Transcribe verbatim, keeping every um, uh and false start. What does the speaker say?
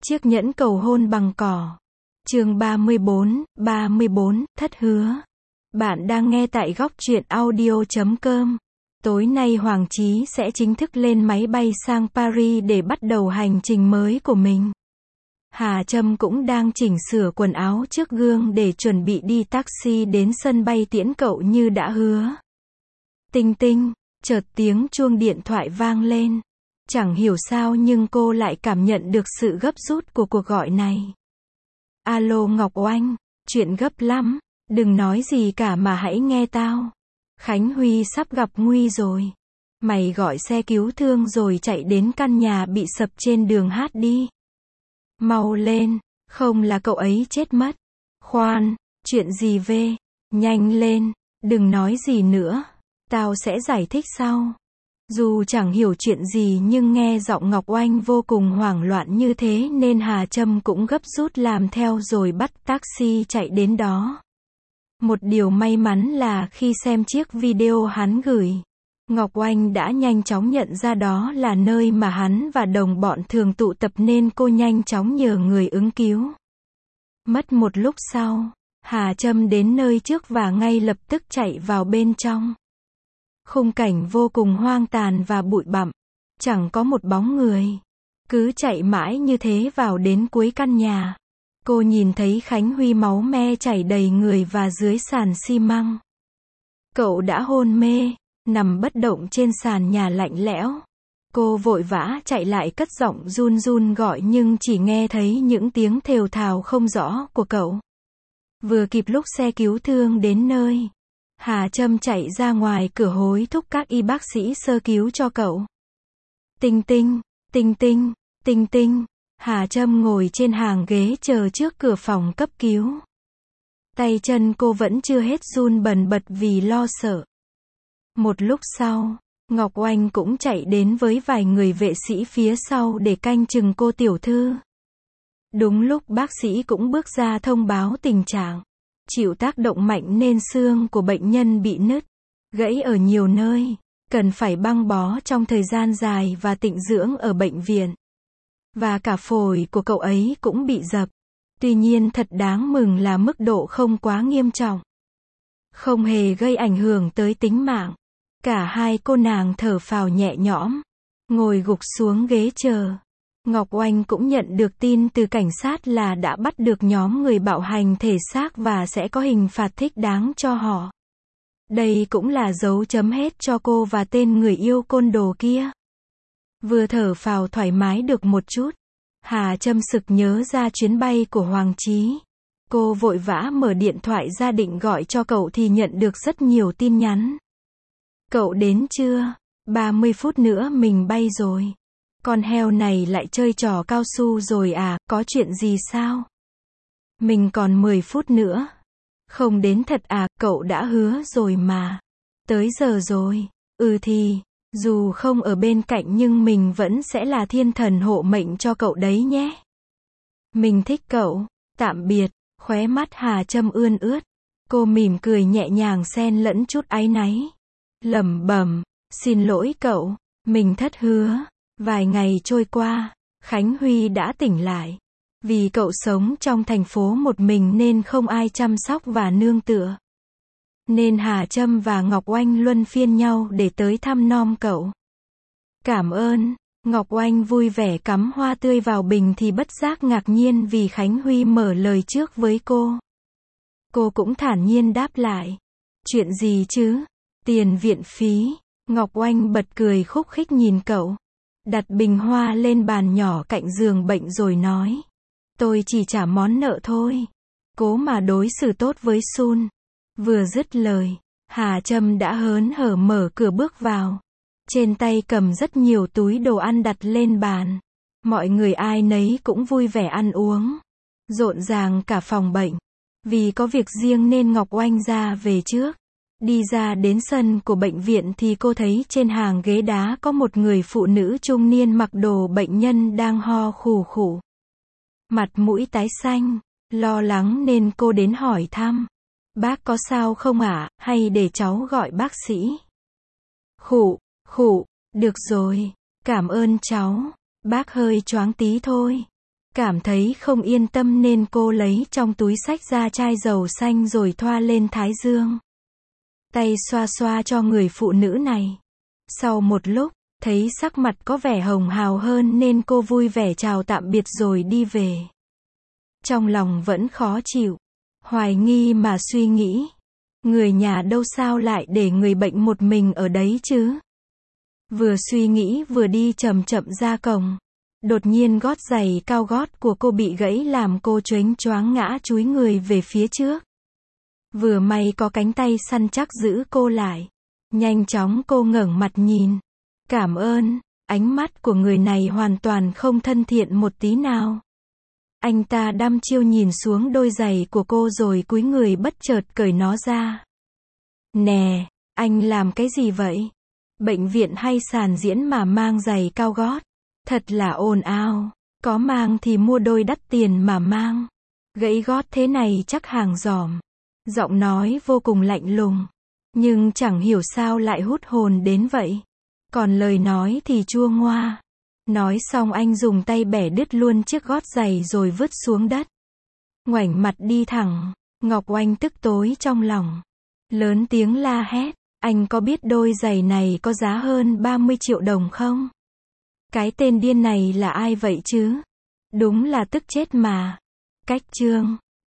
Chiếc nhẫn cầu hôn bằng cỏ. Chương ba mươi bốn, ba mươi bốn, thất hứa. Bạn đang nghe tại góc truyện audio chấm com. Tối nay Hoàng Chí sẽ chính thức lên máy bay sang Paris để bắt đầu hành trình mới của mình. Hà Trâm cũng đang chỉnh sửa quần áo trước gương để chuẩn bị đi taxi đến sân bay tiễn cậu như đã hứa. Tinh tinh, chợt tiếng chuông điện thoại vang lên. Chẳng hiểu sao nhưng cô lại cảm nhận được sự gấp rút của cuộc gọi này. Alo Ngọc Oanh, chuyện gấp lắm, đừng nói gì cả mà hãy nghe tao. Khánh Huy sắp gặp nguy rồi. Mày gọi xe cứu thương rồi chạy đến căn nhà bị sập trên đường hát đi. Mau lên, không là cậu ấy chết mất. Khoan, chuyện gì về, nhanh lên, đừng nói gì nữa, tao sẽ giải thích sau. Dù chẳng hiểu chuyện gì nhưng nghe giọng Ngọc Oanh vô cùng hoảng loạn như thế nên Hà Trâm cũng gấp rút làm theo rồi bắt taxi chạy đến đó. Một điều may mắn là khi xem chiếc video hắn gửi, Ngọc Oanh đã nhanh chóng nhận ra đó là nơi mà hắn và đồng bọn thường tụ tập nên cô nhanh chóng nhờ người ứng cứu. Mất một lúc sau, Hà Trâm đến nơi trước và ngay lập tức chạy vào bên trong. Khung cảnh vô cùng hoang tàn và bụi bặm, chẳng có một bóng người. Cứ chạy mãi như thế vào đến cuối căn nhà, cô nhìn thấy Khánh Huy máu me chảy đầy người và dưới sàn xi măng. Cậu đã hôn mê, nằm bất động trên sàn nhà lạnh lẽo. Cô vội vã chạy lại cất giọng run run gọi nhưng chỉ nghe thấy những tiếng thều thào không rõ của cậu. Vừa kịp lúc xe cứu thương đến nơi, Hà Trâm chạy ra ngoài cửa hối thúc các y bác sĩ sơ cứu cho cậu. Tinh tinh, tinh tinh, tinh tinh. Hà Trâm ngồi trên hàng ghế chờ trước cửa phòng cấp cứu. Tay chân cô vẫn chưa hết run bần bật vì lo sợ. Một lúc sau, Ngọc Oanh cũng chạy đến với vài người vệ sĩ phía sau để canh chừng cô tiểu thư. Đúng lúc bác sĩ cũng bước ra thông báo tình trạng. Chịu tác động mạnh nên xương của bệnh nhân bị nứt, gãy ở nhiều nơi, cần phải băng bó trong thời gian dài và tịnh dưỡng ở bệnh viện. Và cả phổi của cậu ấy cũng bị dập. Tuy nhiên thật đáng mừng là mức độ không quá nghiêm trọng. Không hề gây ảnh hưởng tới tính mạng. Cả hai cô nàng thở phào nhẹ nhõm, ngồi gục xuống ghế chờ. Ngọc Oanh cũng nhận được tin từ cảnh sát là đã bắt được nhóm người bạo hành thể xác và sẽ có hình phạt thích đáng cho họ. Đây cũng là dấu chấm hết cho cô và tên người yêu côn đồ kia. Vừa thở phào thoải mái được một chút, Hà Trâm sực nhớ ra chuyến bay của Hoàng Chí. Cô vội vã mở điện thoại ra định gọi cho cậu thì nhận được rất nhiều tin nhắn. Cậu đến chưa? ba mươi phút nữa mình bay rồi. Con heo này lại chơi trò cao su rồi à, có chuyện gì sao? Mình còn mười phút nữa. Không đến thật à, cậu đã hứa rồi mà. Tới giờ rồi. Ừ thì, dù không ở bên cạnh nhưng mình vẫn sẽ là thiên thần hộ mệnh cho cậu đấy nhé. Mình thích cậu. Tạm biệt. Khóe mắt Hà Trâm ươn ướt. Cô mỉm cười nhẹ nhàng xen lẫn chút áy náy. Lẩm bẩm, xin lỗi cậu, mình thất hứa. Vài ngày trôi qua, Khánh Huy đã tỉnh lại. Vì cậu sống trong thành phố một mình nên không ai chăm sóc và nương tựa. Nên Hà Trâm và Ngọc Oanh luân phiên nhau để tới thăm nom cậu. Cảm ơn. Ngọc Oanh vui vẻ cắm hoa tươi vào bình thì bất giác ngạc nhiên vì Khánh Huy mở lời trước với cô. Cô cũng thản nhiên đáp lại. Chuyện gì chứ? Tiền viện phí. Ngọc Oanh bật cười khúc khích nhìn cậu. Đặt bình hoa lên bàn nhỏ cạnh giường bệnh rồi nói. Tôi chỉ trả món nợ thôi. Cố mà đối xử tốt với Sun. Vừa dứt lời, Hà Trâm đã hớn hở mở cửa bước vào. Trên tay cầm rất nhiều túi đồ ăn đặt lên bàn. Mọi người ai nấy cũng vui vẻ ăn uống. Rộn ràng cả phòng bệnh. Vì có việc riêng nên Ngọc Oanh ra về trước. Đi ra đến sân của bệnh viện thì cô thấy trên hàng ghế đá có một người phụ nữ trung niên mặc đồ bệnh nhân đang ho khù khụ. Mặt mũi tái xanh, lo lắng nên cô đến hỏi thăm. Bác có sao không ạ, hay để cháu gọi bác sĩ? Khụ, khụ, được rồi, cảm ơn cháu, bác hơi choáng tí thôi. Cảm thấy không yên tâm nên cô lấy trong túi xách ra chai dầu xanh rồi thoa lên thái dương. Tay xoa xoa cho người phụ nữ này. Sau một lúc, thấy sắc mặt có vẻ hồng hào hơn nên cô vui vẻ chào tạm biệt rồi đi về. Trong lòng vẫn khó chịu, hoài nghi mà suy nghĩ. Người nhà đâu sao lại để người bệnh một mình ở đấy chứ? Vừa suy nghĩ vừa đi chậm chậm ra cổng. Đột nhiên gót giày cao gót của cô bị gãy làm cô choáng choáng ngã chúi người về phía trước. Vừa may có cánh tay săn chắc giữ cô lại. Nhanh chóng cô ngẩng mặt nhìn. Cảm ơn, ánh mắt của người này hoàn toàn không thân thiện một tí nào. Anh ta đăm chiêu nhìn xuống đôi giày của cô rồi cúi người bất chợt cởi nó ra. Nè, anh làm cái gì vậy? Bệnh viện hay sàn diễn mà mang giày cao gót? Thật là ồn ào, có mang thì mua đôi đắt tiền mà mang. Gãy gót thế này chắc hàng giỏm. Giọng nói vô cùng lạnh lùng, nhưng chẳng hiểu sao lại hút hồn đến vậy. Còn lời nói thì chua ngoa. Nói xong anh dùng tay bẻ đứt luôn chiếc gót giày rồi vứt xuống đất. Ngoảnh mặt đi thẳng, Ngọc Oanh tức tối trong lòng. Lớn tiếng la hét, anh có biết đôi giày này có giá hơn ba mươi triệu đồng không? Cái tên điên này là ai vậy chứ? Đúng là tức chết mà. Cách chương